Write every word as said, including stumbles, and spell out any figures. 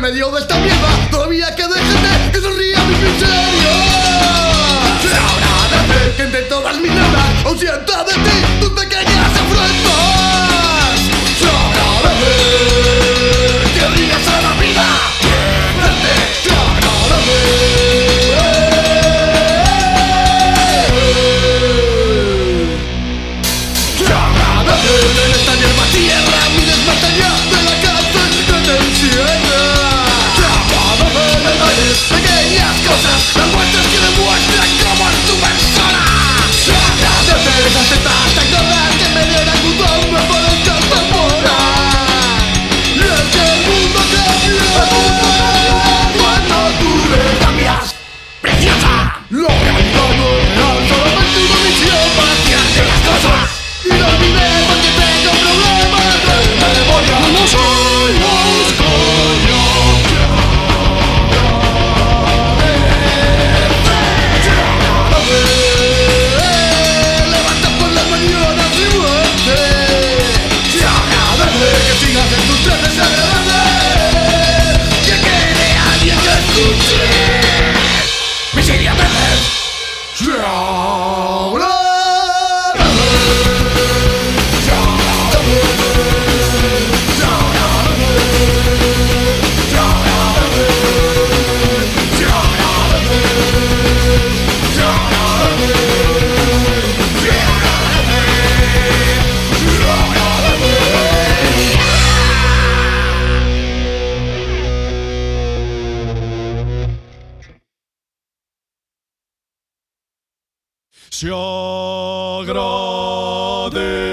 medio de esta mierda todavía queda gente que sonríe a mi miseria. Se agradece que entre todas mis neuras aún sienta de ti tus pequeñas afrentas. Se agradece que rías a la vida. Se agradece. Se agradece en esta hierba tierra mi desmataría de la cárcel que te encierra. Se agradece detalles, pequeñas cosas, las muestras que demuestran cómo es tu persona. Se agradece esas tetas tan gordas que me dieran un hombre por el que te mora. Y es que el mundo cambia, el mundo cambia cuando tú le cambias. ¡Preciosa! Lo realidad no es real, solamente una visión parcial de las cosas. Y no olvidé porque tengo problemas de memoria. No soy los coños. Levanta por las mañanas y muerte. Se agradece que sigas en tus trenes. Se agradece que quede alguien que escuche. Miseria veces. Se agradece. Se agradece.